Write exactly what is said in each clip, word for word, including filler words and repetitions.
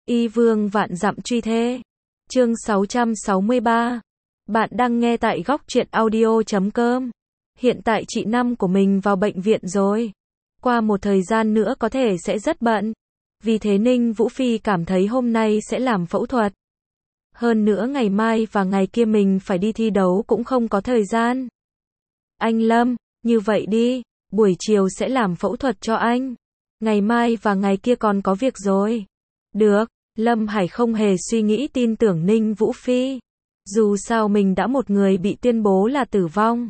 Y vương vạn dặm truy thê. Chương sáu trăm sáu mươi ba. Bạn đang nghe tại góc truyện audio chấm com. Hiện tại chị Năm của mình vào bệnh viện rồi. Qua một thời gian nữa có thể sẽ rất bận. Vì thế Ninh Vũ Phi cảm thấy hôm nay sẽ làm phẫu thuật. Hơn nữa ngày mai và ngày kia mình phải đi thi đấu cũng không có thời gian. Anh Lâm, như vậy đi, buổi chiều sẽ làm phẫu thuật cho anh. Ngày mai và ngày kia còn có việc rồi. Được, Lâm Hải không hề suy nghĩ tin tưởng Ninh Vũ Phi. Dù sao mình đã một người bị tuyên bố là tử vong.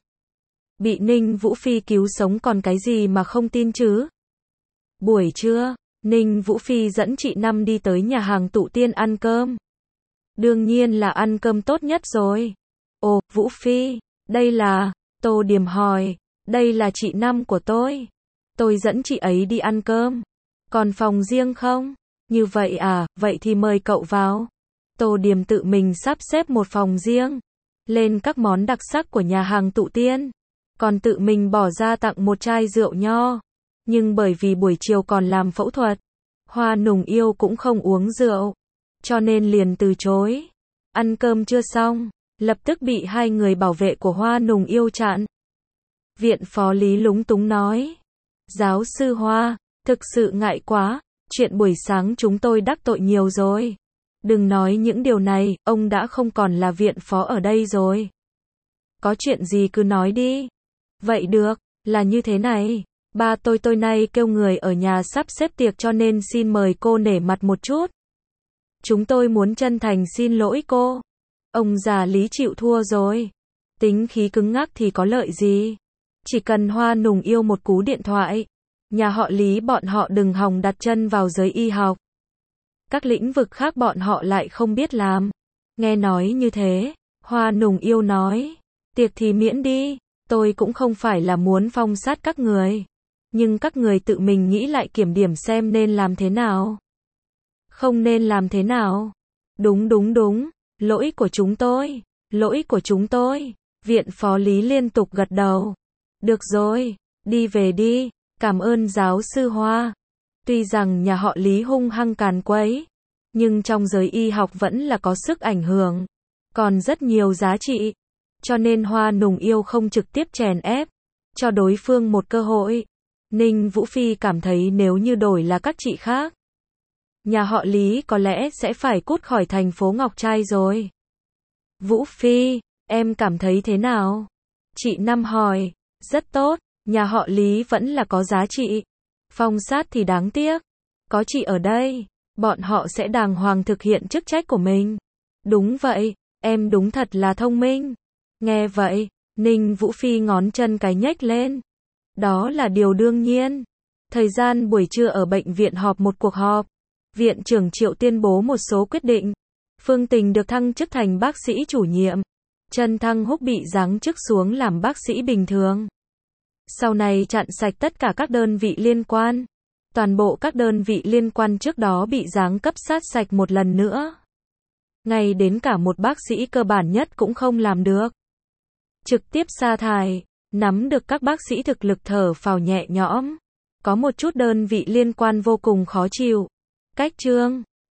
Bị Ninh Vũ Phi cứu sống còn cái gì mà không tin chứ. Buổi trưa, Ninh Vũ Phi dẫn chị Năm đi tới nhà hàng Tụ Tiên ăn cơm. Đương nhiên là ăn cơm tốt nhất rồi. Ồ, Vũ Phi, đây là, Tô Điềm hỏi, đây là chị Năm của tôi. Tôi dẫn chị ấy đi ăn cơm. Còn phòng riêng không? Như vậy à, vậy thì mời cậu vào. Tô Điềm tự mình sắp xếp một phòng riêng. Lên các món đặc sắc của nhà hàng Tụ Tiên. Còn tự mình bỏ ra tặng một chai rượu nho. Nhưng bởi vì buổi chiều còn làm phẫu thuật, Hoa Nùng Yêu cũng không uống rượu. Cho nên liền từ chối. Ăn cơm chưa xong, lập tức bị hai người bảo vệ của Hoa Nùng Yêu chặn. Viện phó Lý lúng túng nói. Giáo sư Hoa, thực sự ngại quá, chuyện buổi sáng chúng tôi đắc tội nhiều rồi. Đừng nói những điều này, ông đã không còn là viện phó ở đây rồi. Có chuyện gì cứ nói đi. Vậy được, là như thế này. Ba tôi tôi nay kêu người ở nhà sắp xếp tiệc cho nên xin mời cô nể mặt một chút. Chúng tôi muốn chân thành xin lỗi cô. Ông già Lý chịu thua rồi. Tính khí cứng ngắc thì có lợi gì. Chỉ cần Hoa Nùng Yêu một cú điện thoại. Nhà họ Lý bọn họ đừng hòng đặt chân vào giới y học. Các lĩnh vực khác bọn họ lại không biết làm. Nghe nói như thế, Hoa Nùng Yêu nói. Tiệc thì miễn đi, tôi cũng không phải là muốn phong sát các người. Nhưng các người tự mình nghĩ lại kiểm điểm xem nên làm thế nào. Không nên làm thế nào. Đúng đúng đúng, lỗi của chúng tôi, lỗi của chúng tôi. Viện phó Lý liên tục gật đầu. Được rồi, đi về đi, cảm ơn giáo sư Hoa. Tuy rằng nhà họ Lý hung hăng càn quấy, nhưng trong giới y học vẫn là có sức ảnh hưởng, còn rất nhiều giá trị. Cho nên Hoa Nùng Yêu không trực tiếp chèn ép, cho đối phương một cơ hội. Ninh Vũ Phi cảm thấy nếu như đổi là các chị khác, nhà họ Lý có lẽ sẽ phải cút khỏi thành phố Ngọc Trai rồi. Vũ Phi, em cảm thấy thế nào? Chị Năm hỏi. Rất tốt, nhà họ Lý vẫn là có giá trị. Phong sát thì đáng tiếc. Có chị ở đây, bọn họ sẽ đàng hoàng thực hiện chức trách của mình. Đúng vậy, em đúng thật là thông minh. Nghe vậy, Ninh Vũ Phi ngón chân cái nhếch lên. Đó là điều đương nhiên. Thời gian buổi trưa ở bệnh viện họp một cuộc họp. Viện trưởng Triệu tuyên bố một số quyết định. Phương Tình được thăng chức thành bác sĩ chủ nhiệm. Trần Thăng Húc bị giáng chức xuống làm bác sĩ bình thường. Sau này chặn sạch tất cả các đơn vị liên quan. Toàn bộ các đơn vị liên quan trước đó bị giáng cấp sát sạch một lần nữa. Ngay đến cả một bác sĩ cơ bản nhất cũng không làm được. Trực tiếp sa thải, nắm được các bác sĩ thực lực thở phào nhẹ nhõm. Có một chút đơn vị liên quan vô cùng khó chịu. Cách trương,